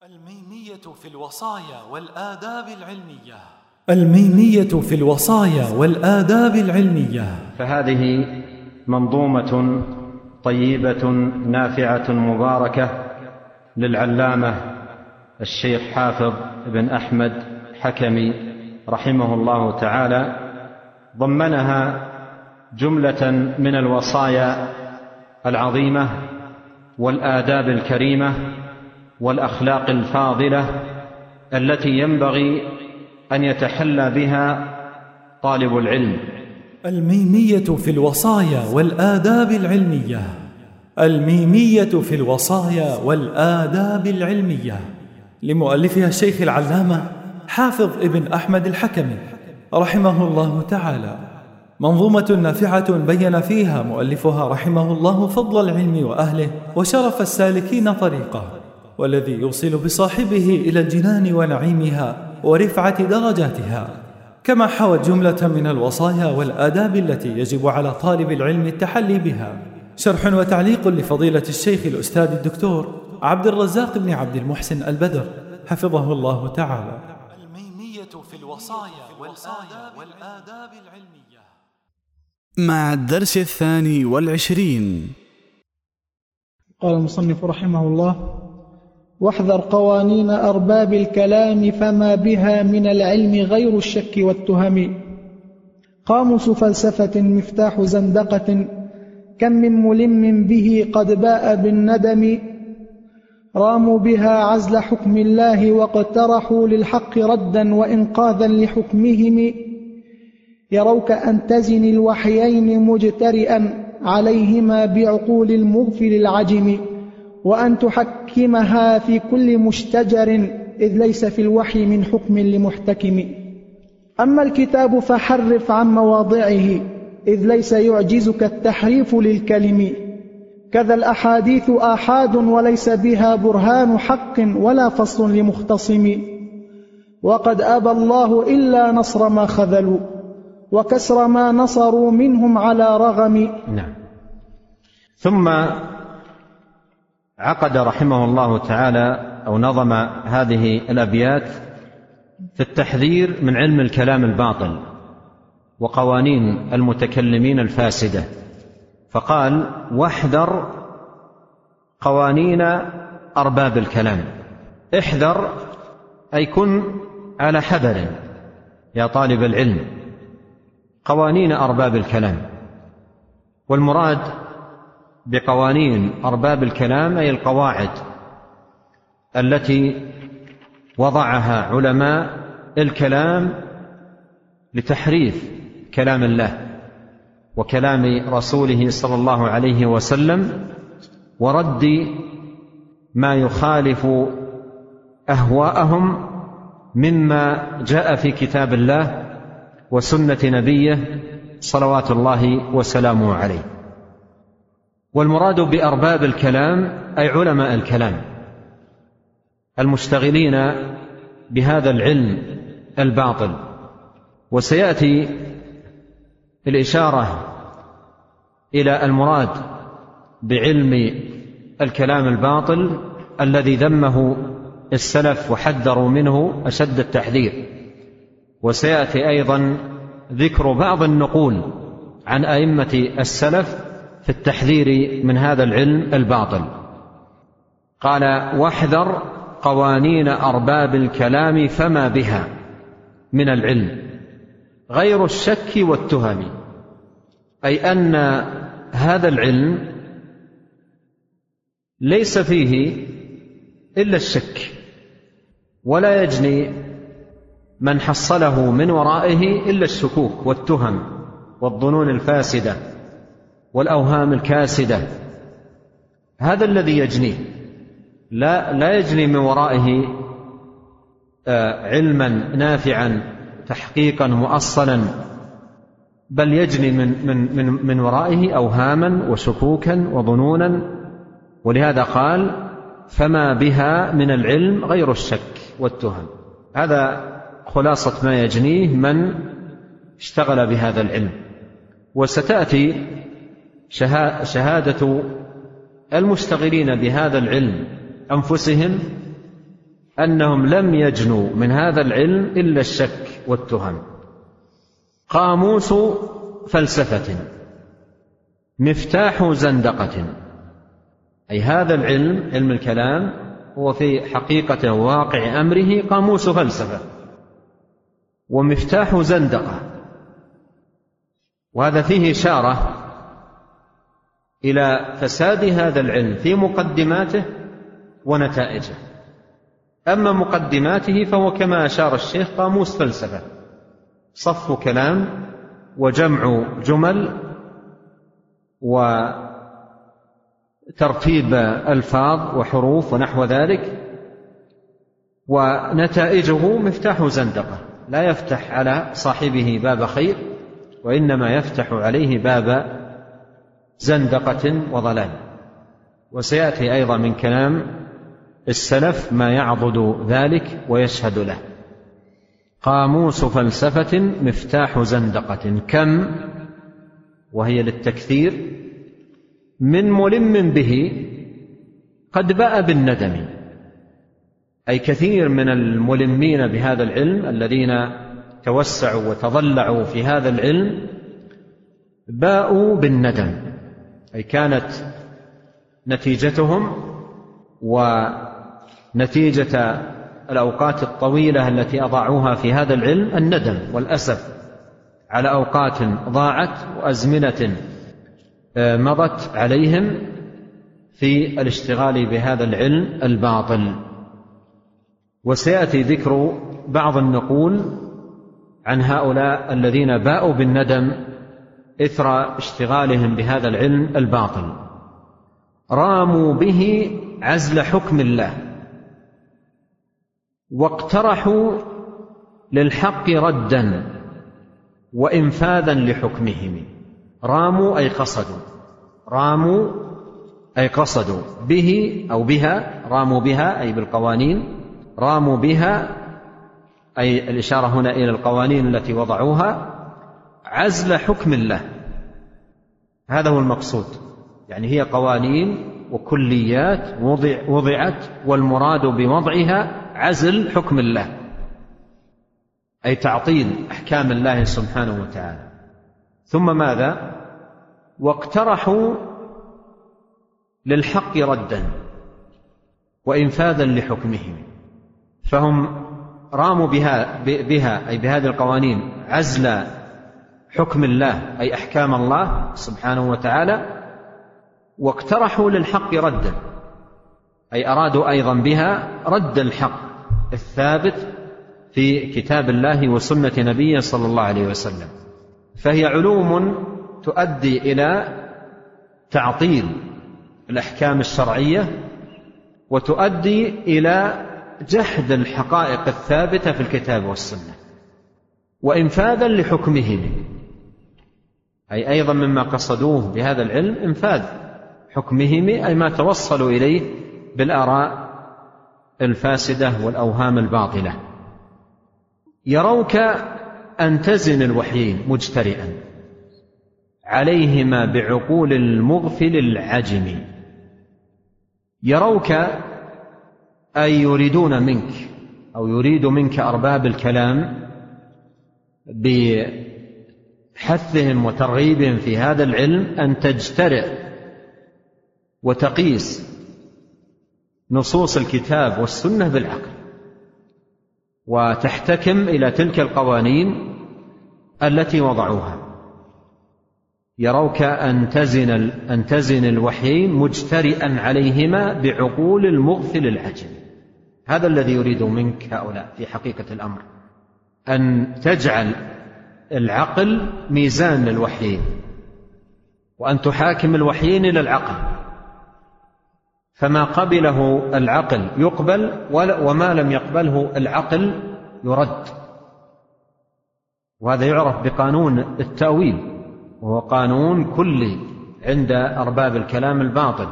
الميمية في الوصايا والآداب العلمية. الميمية في الوصايا والآداب العلمية. فهذه منظومة طيبة نافعة مباركة للعلامة الشيخ حافظ بن أحمد حكمي رحمه الله تعالى، ضمنها جملة من الوصايا العظيمة والآداب الكريمة والأخلاق الفاضلة التي ينبغي أن يتحلى بها طالب العلم. الميمية في الوصايا والآداب العلمية. الميمية في الوصايا والآداب العلمية لمؤلفها الشيخ العلامة حافظ ابن أحمد الحكمي رحمه الله تعالى، منظومة نافعة بين فيها مؤلفها رحمه الله فضل العلم وأهله وشرف السالكين طريقه، والذي يوصل بصاحبه إلى الجنان ونعيمها ورفعة درجاتها، كما حوت جملة من الوصايا والآداب التي يجب على طالب العلم التحلي بها. شرح وتعليق لفضيلة الشيخ الأستاذ الدكتور عبد الرزاق بن عبد المحسن البدر حفظه الله تعالى. الميمية في الوصايا والآداب العلمية. مع الدرس 22. قال المصنف رحمه الله: واحذر قوانين أرباب الكلام فما بها من العلم غير الشك والتهم. قاموس فلسفة مفتاح زندقة، كم من ملم به قد باء بالندم. راموا بها عزل حكم الله واقترحوا للحق ردا وإنقاذا لحكمهم. يروك أن تزن الوحيين مجترئا عليهما بعقول المغفل العجم، وأن تحكمها في كل مشتجر إذ ليس في الوحي من حكم لمحتكم. أما الكتاب فحرف عن مواضعه إذ ليس يعجزك التحريف للكلم. كذا الأحاديث آحاد وليس بها برهان حق ولا فصل لمختصم. وقد أبى الله إلا نصر ما خذلوا وكسر ما نصروا منهم على رغم. نعم. ثم عقد رحمه الله تعالى أو نظم هذه الأبيات في التحذير من علم الكلام الباطل وقوانين المتكلمين الفاسدة، فقال: واحذر قوانين أرباب الكلام. احذر أي كن على حذر يا طالب العلم قوانين أرباب الكلام. والمراد بقوانين أرباب الكلام أي القواعد التي وضعها علماء الكلام لتحريف كلام الله وكلام رسوله صلى الله عليه وسلم، ورد ما يخالف أهواءهم مما جاء في كتاب الله وسنة نبيه صلوات الله وسلامه عليه. والمراد بأرباب الكلام أي علماء الكلام المشتغلين بهذا العلم الباطل. وسيأتي الإشارة إلى المراد بعلم الكلام الباطل الذي ذمه السلف وحذروا منه أشد التحذير. وسيأتي أيضا ذكر بعض النقول عن أئمة السلف في التحذير من هذا العلم الباطل. قال: واحذر قوانين أرباب الكلام فما بها من العلم غير الشك والتهم، أي أن هذا العلم ليس فيه إلا الشك، ولا يجني من حصله من ورائه إلا الشكوك والتهم والظنون الفاسدة والأوهام الكاسدة. هذا الذي يجنيه، لا يجني من ورائه علما نافعا تحقيقا مؤصلا، بل يجني من ورائه أوهاما وشكوكا وظنونا. ولهذا قال: فما بها من العلم غير الشك والتهم. هذا خلاصة ما يجنيه من اشتغل بهذا العلم. وستأتي شهادة المشتغلين بهذا العلم أنفسهم أنهم لم يجنوا من هذا العلم إلا الشك والتهم. قاموس فلسفة مفتاح زندقة، أي هذا العلم، علم الكلام، هو في حقيقة واقع أمره قاموس فلسفة ومفتاح زندقة. وهذا فيه إشارة إلى فساد هذا العلم في مقدماته ونتائجه. أما مقدماته فهو كما أشار الشيخ قاموس فلسفة، صف كلام وجمع جمل وترتيب ألفاظ وحروف ونحو ذلك. ونتائجه مفتاح زندقة، لا يفتح على صاحبه باب خير، وإنما يفتح عليه باب زندقة وضلال. وسيأتي أيضا من كلام السلف ما يعضد ذلك ويشهد له. قاموس فلسفة مفتاح زندقة، كم، وهي للتكثير، من ملم به قد بأى بالندم، أي كثير من الملمين بهذا العلم الذين توسعوا وتضلعوا في هذا العلم باءوا بالندم، أي كانت نتيجتهم ونتيجة الأوقات الطويلة التي أضاعوها في هذا العلم الندم والأسف على أوقات ضاعت وأزمنة مضت عليهم في الاشتغال بهذا العلم الباطل. وسيأتي ذكر بعض النقول عن هؤلاء الذين باءوا بالندم إثر اشتغالهم بهذا العلم الباطل. راموا به عزل حكم الله واقترحوا للحق ردا وإنفاذا لحكمهم. راموا أي قصدوا، راموا أي قصدوا، به أو بها، راموا بها أي بالقوانين، راموا بها أي الإشارة هنا إلى القوانين التي وضعوها، عزل حكم الله. هذا هو المقصود، يعني هي قوانين وكليات وضعت، والمراد بوضعها عزل حكم الله، أي تعطيل أحكام الله سبحانه وتعالى. ثم ماذا؟ واقترحوا للحق ردا وإنفاذا لحكمهم. فهم راموا بها أي بهذه القوانين عزل حكم الله أي أحكام الله سبحانه وتعالى، واقترحوا للحق ردا أي أرادوا أيضا بها رد الحق الثابت في كتاب الله وسنة نبيه صلى الله عليه وسلم. فهي علوم تؤدي إلى تعطيل الأحكام الشرعية، وتؤدي إلى جحد الحقائق الثابتة في الكتاب والسنة، وإنفاذا لحكمهم، أي أيضا مما قصدوه بهذا العلم إنفاذ حكمهم، أي ما توصلوا إليه بالآراء الفاسدة والأوهام الباطلة. يروك أن تزن الوحيين مجترئا عليهما بعقول المغفل العجم. يروك أي يريدون منك، أو يريد منك أرباب الكلام بحثهم وترغيبهم في هذا العلم أن تجترئ وتقيس نصوص الكتاب والسنة بالعقل، وتحتكم إلى تلك القوانين التي وضعوها. يروك أن تزن الوحيين مجترئا عليهما بعقول المغفل العجم. هذا الذي يريد منك هؤلاء في حقيقة الأمر، أن تجعل العقل ميزان للوحيين، وأن تحاكم الوحيين إلى العقل، فما قبله العقل يقبل، وما لم يقبله العقل يرد. وهذا يعرف بقانون التأويل، وهو قانون كلي عند أرباب الكلام الباطل.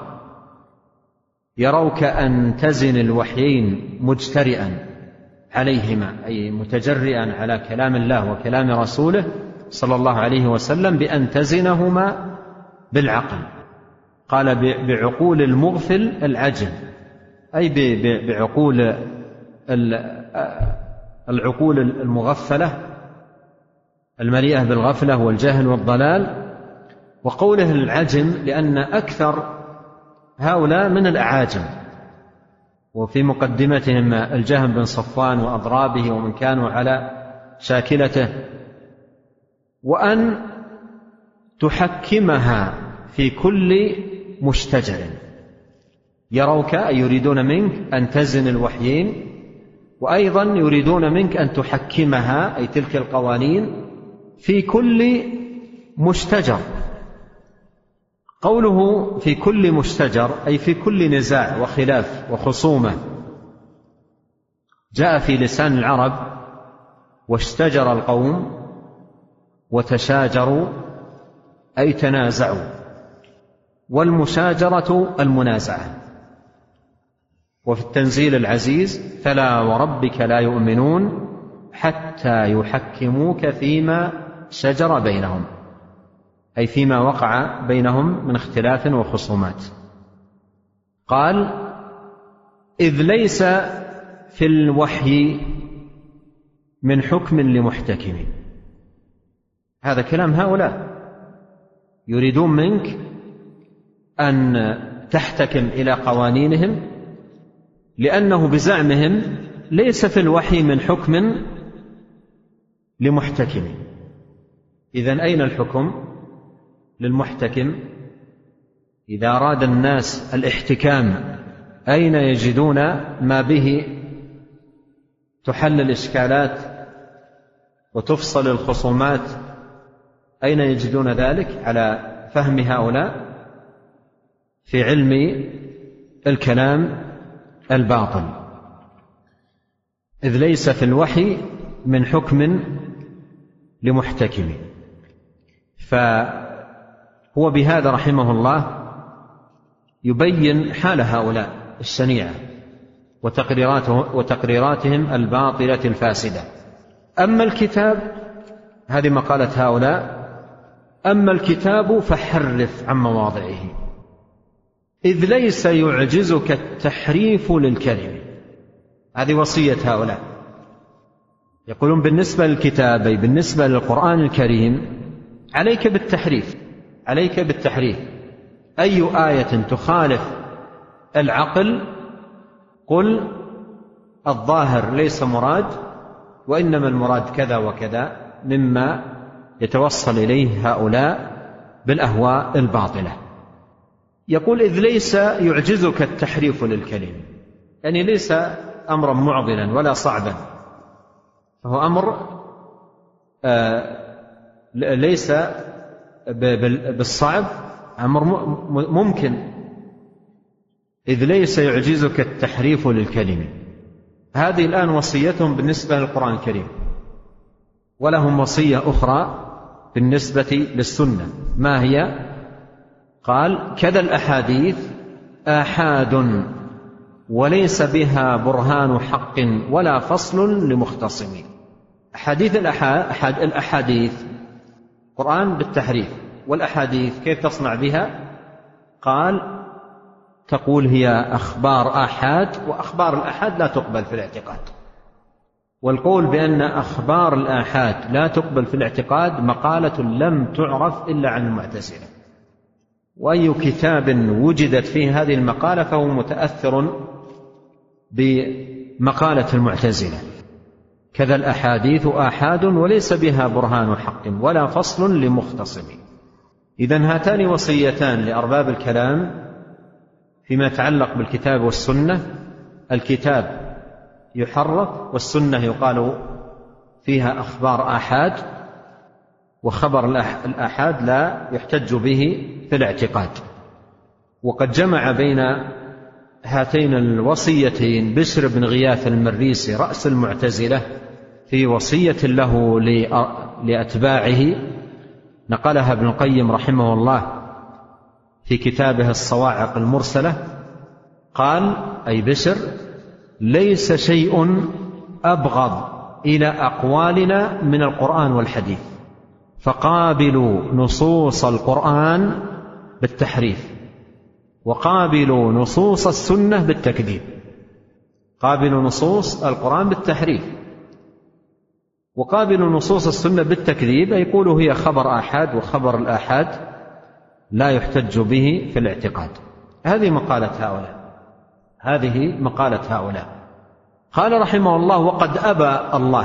يروك أن تزن الوحيين مجترئا عليهما أي متجرئا على كلام الله وكلام رسوله صلى الله عليه وسلم بأن تزنهما بالعقل. قال بعقول المغفل العجل، أي بعقول العقول المغفلة المليئة بالغفلة والجهل والضلال. وقوله العجم لأن أكثر هؤلاء من الأعاجم، وفي مقدمتهم الجهم بن صفوان وأضرابه ومن كانوا على شاكلته. وأن تحكمها في كل مشتجر، يروك أي يريدون منك أن تزن الوحيين، وأيضا يريدون منك أن تحكمها أي تلك القوانين في كل مشتجر. قوله في كل مشتجر أي في كل نزاع وخلاف وخصومة. جاء في لسان العرب واشتجر القوم وتشاجروا أي تنازعوا، والمشاجرة المنازعة. وفي التنزيل العزيز فلا وربك لا يؤمنون حتى يحكموك فيما شجر بينهم، أي فيما وقع بينهم من اختلاف وخصومات. قال إذ ليس في الوحي من حكم لمحتكم. هذا كلام هؤلاء يريدون منك أن تحتكم إلى قوانينهم، لأنه بزعمهم ليس في الوحي من حكم لمحتكم. إذن أين الحكم للمحتكم؟ إذا أراد الناس الاحتكام أين يجدون ما به تحل الإشكالات وتفصل الخصومات؟ أين يجدون ذلك على فهم هؤلاء؟ في علم الكلام الباطل. إذ ليس في الوحي من حكم لمحتكم. فهو بهذا رحمه الله يبين حال هؤلاء الشنيعة وتقريراتهم الباطلة الفاسدة. أما الكتاب، هذه مقالة هؤلاء، أما الكتاب فحرف عن مواضعه، إذ ليس يعجزك التحريف للكلم. هذه وصية هؤلاء. يقولون بالنسبة للكتاب أي بالنسبة للقرآن الكريم عليك بالتحريف، عليك بالتحريف. أي آية تخالف العقل قل الظاهر ليس مراد، وإنما المراد كذا وكذا، مما يتوصل إليه هؤلاء بالأهواء الباطلة. يقول إذ ليس يعجزك التحريف للكلم، يعني ليس أمرا معضلا ولا صعبا، فهو أمر ليس بالصعب، أمر ممكن. إذ ليس يعجزك التحريف للكلم. هذه الآن وصيتهم بالنسبة للقرآن الكريم. ولهم وصية أخرى بالنسبة للسنة. ما هي؟ قال كذا الأحاديث آحاد وليس بها برهان حق ولا فصل لمختصم. أحاديث الأحاديث قرآن بالتحريف، والأحاديث كيف تصنع بها؟ قال تقول هي أخبار آحاد، وأخبار الآحاد لا تقبل في الاعتقاد. والقول بأن أخبار الآحاد لا تقبل في الاعتقاد مقالة لم تعرف إلا عن المعتزلة، وأي كتاب وجدت فيه هذه المقالة فهو متأثر بمقالة المعتزلة. كذا الأحاديث آحاد وليس بها برهان حق ولا فصل لمختصم. إذن هاتان وصيتان لأرباب الكلام فيما يتعلق بالكتاب والسنة. الكتاب يحرف، والسنة يقال فيها أخبار آحاد، وخبر الآحاد لا يحتج به في الاعتقاد. وقد جمع بين هاتين الوصيتين بشر بن غياث المريسي رأس المعتزلة في وصية له لأتباعه، نقلها ابن القيم رحمه الله في كتابه الصواعق المرسلة. قال أي بشر ليس شيء أبغض إلى أقوالنا من القرآن والحديث، فقابلوا نصوص القرآن بالتحريف، وقابلوا نصوص السنة بالتكذيب. قابل نصوص القرآن بالتحريف، وقابل نصوص السنة بالتكذيب، يقول هي خبر آحاد، وخبر الآحاد لا يحتج به في الاعتقاد. هذه مقالة هؤلاء. قال رحمه الله: وقد أبى الله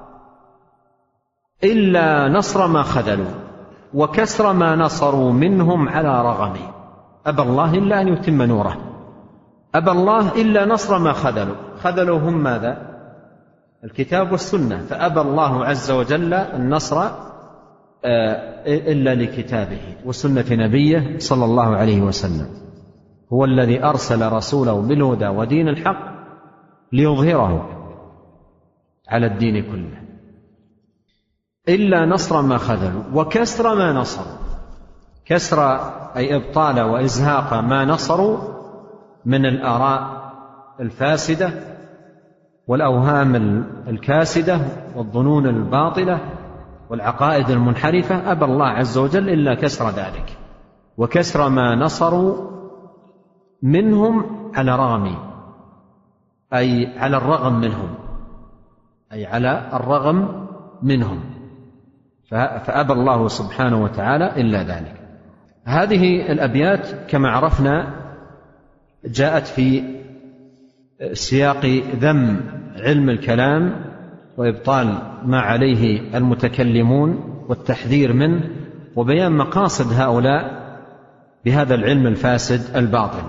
إلا نصر ما خذلوا وكسر ما نصروا منهم على رغم. أبى الله إلا أن يتم نوره، أبى الله إلا نصر ما خذلوا. خذلوا هم ماذا؟ الكتاب والسنة. فأبى الله عز وجل النصر إلا لكتابه وسنة نبيه صلى الله عليه وسلم. هو الذي أرسل رسوله بالهدى ودين الحق ليظهره على الدين كله. إلا نصر ما خذلوا وكسر ما نصروا. كسر أي إبطال وإزهاق ما نصروا من الآراء الفاسدة والأوهام الكاسدة والظنون الباطلة والعقائد المنحرفة. أبى الله عز وجل إلا كسر ذلك، وكسر ما نصروا منهم على رغم، أي على الرغم منهم، أي على الرغم منهم. فأبى الله سبحانه وتعالى إلا ذلك. هذه الأبيات كما عرفنا جاءت في سياق ذم علم الكلام وإبطال ما عليه المتكلمون والتحذير منه وبيان مقاصد هؤلاء بهذا العلم الفاسد الباطل.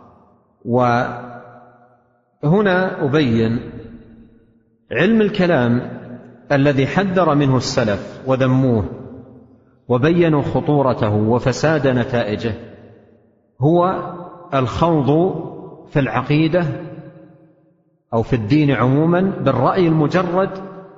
وهنا أبين علم الكلام الذي حذر منه السلف وذموه وبينوا خطورته وفساد نتائجه هو الخوض في العقيدة أو في الدين عموما بالرأي المجرد،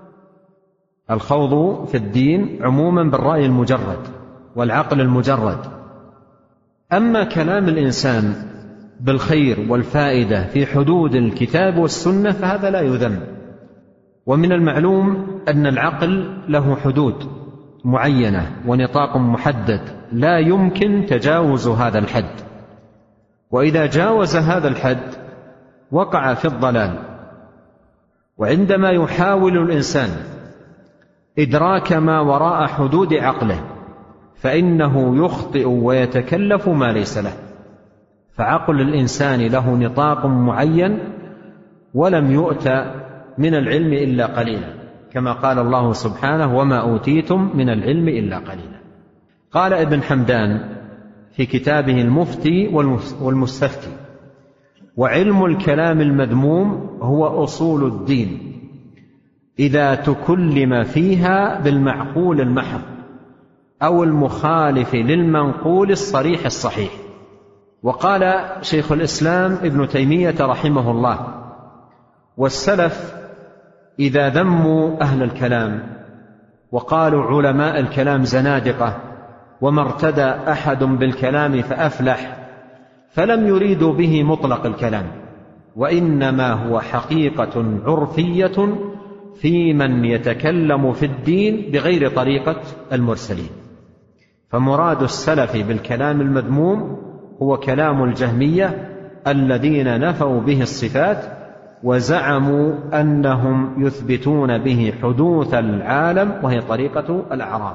الخوض في الدين عموما بالرأي المجرد والعقل المجرد. أما كلام الإنسان بالخير والفائدة في حدود الكتاب والسنة فهذا لا يذم. ومن المعلوم أن العقل له حدود معينة ونطاق محدد لا يمكن تجاوز هذا الحد، وإذا جاوز هذا الحد وقع في الضلال. وعندما يحاول الإنسان إدراك ما وراء حدود عقله فإنه يخطئ ويتكلف ما ليس له. فعقل الإنسان له نطاق معين ولم يؤت من العلم إلا قليلا، كما قال الله سبحانه: وما أوتيتم من العلم إلا قليلا. قال ابن حمدان في كتابه المفتي والمستفتي: وعلم الكلام المذموم هو أصول الدين إذا تكلم فيها بالمعقول المحض أو المخالف للمنقول الصريح الصحيح. وقال شيخ الإسلام ابن تيمية رحمه الله: والسلف إذا ذموا أهل الكلام وقالوا علماء الكلام زنادقة وما ارتدى أحد بالكلام فأفلح، فلم يريدوا به مطلق الكلام، وإنما هو حقيقة عرفية في من يتكلم في الدين بغير طريقة المرسلين. فمراد السلف بالكلام المذموم هو كلام الجهمية الذين نفوا به الصفات وزعموا أنهم يثبتون به حدوث العالم وهي طريقة الأعراض.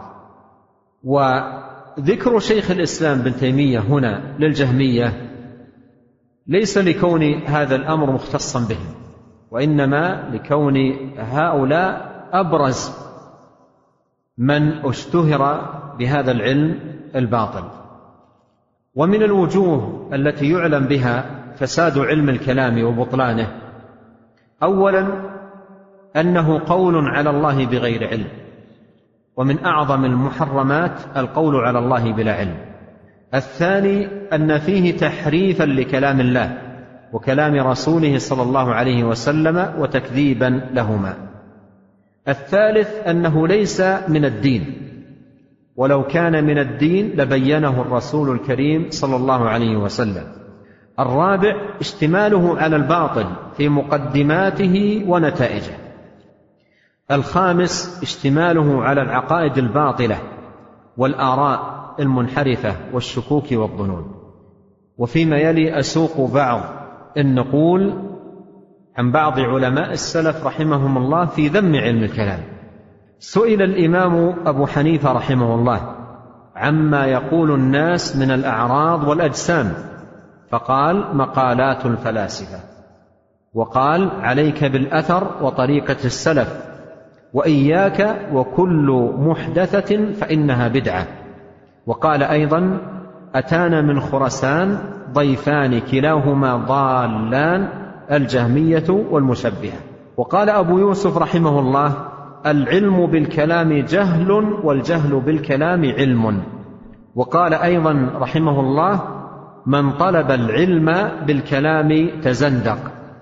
وذكر شيخ الإسلام بن تيمية هنا للجهمية ليس لكون هذا الأمر مختصا بهم، وإنما لكون هؤلاء أبرز من اشتهر بهذا العلم الباطل. ومن الوجوه التي يعلم بها فساد علم الكلام وبطلانه: أولا أنه قول على الله بغير علم، ومن أعظم المحرمات القول على الله بلا علم. الثاني أن فيه تحريفا لكلام الله وكلام رسوله صلى الله عليه وسلم وتكذيبا لهما. الثالث أنه ليس من الدين، ولو كان من الدين لبينه الرسول الكريم صلى الله عليه وسلم. الرابع اشتماله على الباطل في مقدماته ونتائجه. الخامس اشتماله على العقائد الباطلة والآراء المنحرفة والشكوك والظنون. وفيما يلي أسوق بعض النقول عن بعض علماء السلف رحمهم الله في ذم علم الكلام. سئل الإمام أبو حنيفة رحمه الله عما يقول الناس من الأعراض والأجسام، فقال: مقالات الفلاسفة. وقال: عليك بالأثر وطريقة السلف، وإياك وكل محدثة فإنها بدعة. وقال أيضا: أتانا من خرسان ضيفان كلاهما ضالان، الجهمية والمشبهة. وقال أبو يوسف رحمه الله: العلم بالكلام جهل، والجهل بالكلام علم. وقال أيضا رحمه الله: من طلب العلم بالكلام تزندق.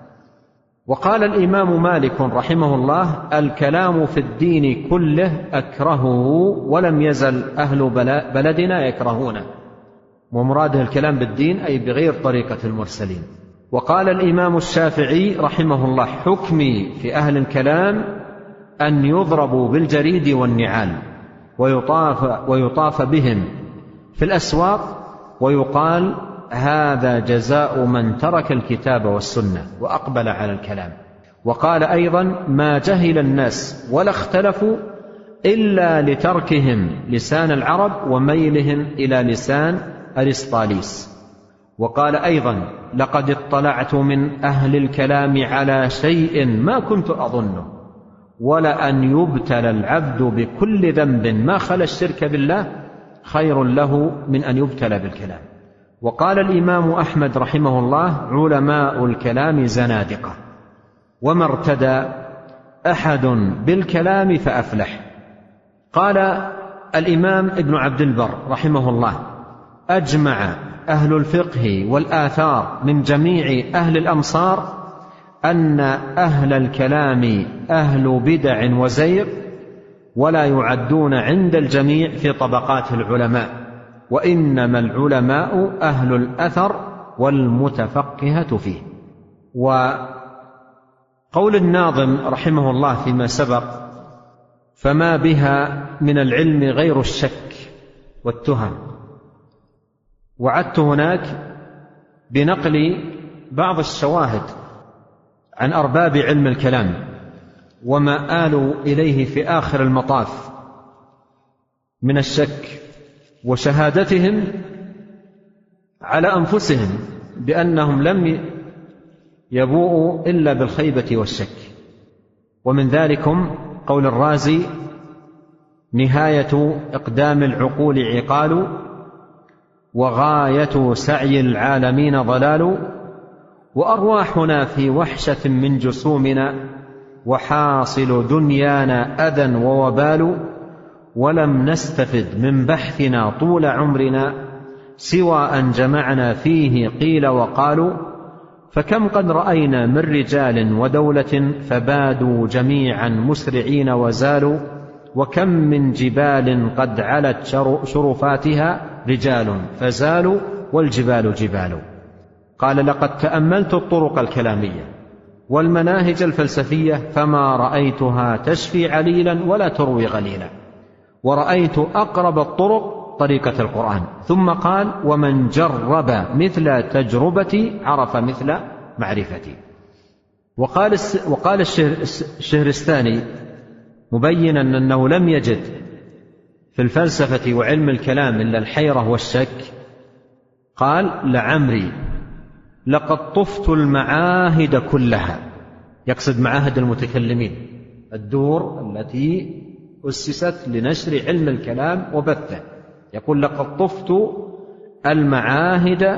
وقال الإمام مالك رحمه الله: الكلام في الدين كله أكرهه، ولم يزل أهل بلدنا يكرهونه. ومراده الكلام بالدين أي بغير طريقة المرسلين. وقال الإمام الشافعي رحمه الله: حكمي في أهل الكلام أن يضربوا بالجريد والنعال، ويطاف بهم في الأسواق، ويقال: هذا جزاء من ترك الكتاب والسنة وأقبل على الكلام. وقال أيضا: ما جهل الناس ولا اختلفوا إلا لتركهم لسان العرب وميلهم إلى لسان أرسطاليس. وقال أيضا: لقد اطلعت من أهل الكلام على شيء ما كنت أظنه، ولأن يبتلى العبد بكل ذنب ما خلا الشرك بالله خير له من أن يبتلى بالكلام. وقال الإمام أحمد رحمه الله: علماء الكلام زنادقة، وما ارتدى أحد بالكلام فأفلح. قال الإمام ابن عبد البر رحمه الله: أجمع أهل الفقه والآثار من جميع أهل الأمصار أن أهل الكلام أهل بدع وزيغ، ولا يعدون عند الجميع في طبقات العلماء، وإنما العلماء أهل الأثر والمتفقهة فيه. وقول الناظم رحمه الله فيما سبق: فما بها من العلم غير الشك والتهم. وعدت هناك بنقل بعض الشواهد عن أرباب علم الكلام وما آلوا إليه في آخر المطاف من الشك، وشهادتهم على أنفسهم بأنهم لم يبوءوا إلا بالخيبة والشك. ومن ذلكم قول الرازي: نهاية إقدام العقول عقال، وغاية سعي العالمين ضلال، وأرواحنا في وحشة من جسومنا، وحاصل دنيانا أذى ووبال، ولم نستفد من بحثنا طول عمرنا سوى أن جمعنا فيه قيل وقالوا، فكم قد رأينا من رجال ودولة فبادوا جميعا مسرعين وزالوا، وكم من جبال قد علت شرفاتها رجال فزالوا والجبال جبال. قال: لقد تأملت الطرق الكلامية والمناهج الفلسفية فما رأيتها تشفي عليلا ولا تروي غليلا، ورأيت أقرب الطرق طريقة القرآن. ثم قال: ومن جرب مثل تجربتي عرف مثل معرفتي. وقال الشهرستاني مبينا أنه لم يجد في الفلسفة وعلم الكلام إلا الحيرة والشك، قال: لعمري لقد طفت المعاهد كلها، يقصد معاهد المتكلمين، الدور التي أسست لنشر علم الكلام وبثه، يقول: لقد طفت المعاهد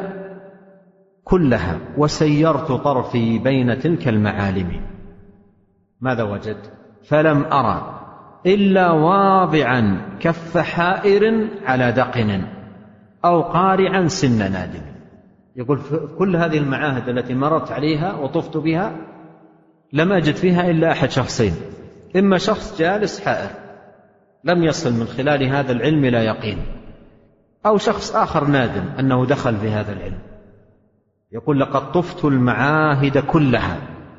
كلها وسيرت طرفي بين تلك المعالم، ماذا وجد؟ فلم أرى إلا واضعا كف حائر على دقن أو قارعا سن نادم. يقول: كل هذه المعاهد التي مررت عليها وطفت بها لم أجد فيها إلا أحد شخصين: إما شخص جالس حائر لم يصل من خلال هذا العلم لا يقين، أو شخص آخر نادم أنه دخل في هذا العلم. يقول: لقد طفت المعاهد كلها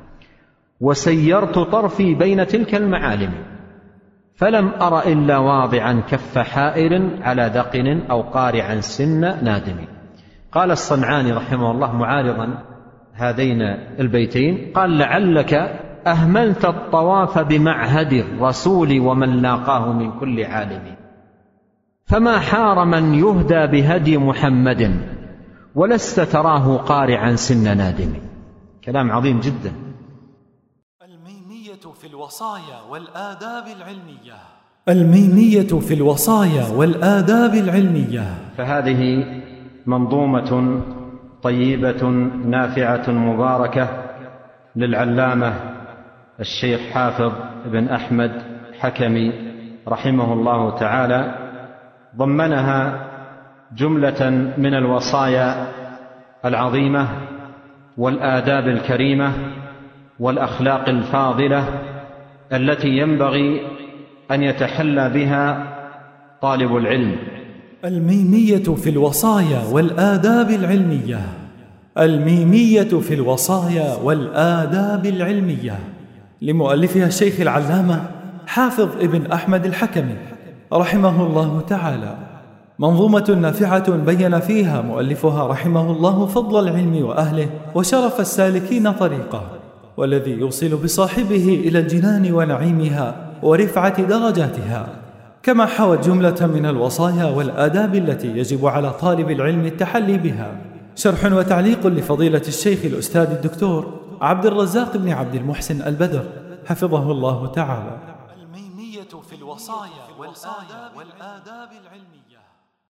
وسيرت طرفي بين تلك المعالم فلم أر إلا واضعا كف حائر على دقن أو قارعا سن نادم. قال الصنعاني رحمه الله معارضا هذين البيتين قال: لعلك أهملت الطواف بمعهد الرسول ومن لاقاه من كل عالم، فما حار من يهدى بهدي محمد، ولست تراه قارعا سن نادم. كلام عظيم جدا. الميمية في الوصايا والآداب العلمية. الميمية في الوصايا والآداب العلمية. فهذه منظومة طيبة نافعة مباركة للعلامة الشيخ حافظ بن أحمد حكمي رحمه الله تعالى، ضمنها جملة من الوصايا العظيمة والآداب الكريمة والأخلاق الفاضلة التي ينبغي أن يتحلى بها طالب العلم. الميمية في الوصايا والآداب العلمية. الميمية في الوصايا والآداب العلمية لمؤلفها الشيخ العلامة حافظ ابن أحمد الحكمي رحمه الله تعالى، منظومة نافعة بين فيها مؤلفها رحمه الله فضل العلم وأهله وشرف السالكين طريقه، والذي يوصل بصاحبه إلى الجنان ونعيمها ورفعة درجاتها، كما حوت جملة من الوصايا والآداب التي يجب على طالب العلم التحلي بها. شرح وتعليق لفضيلة الشيخ الأستاذ الدكتور عبد الرزاق بن عبد المحسن البدر حفظه الله تعالى. الميمية في الوصايا والآداب العلمية.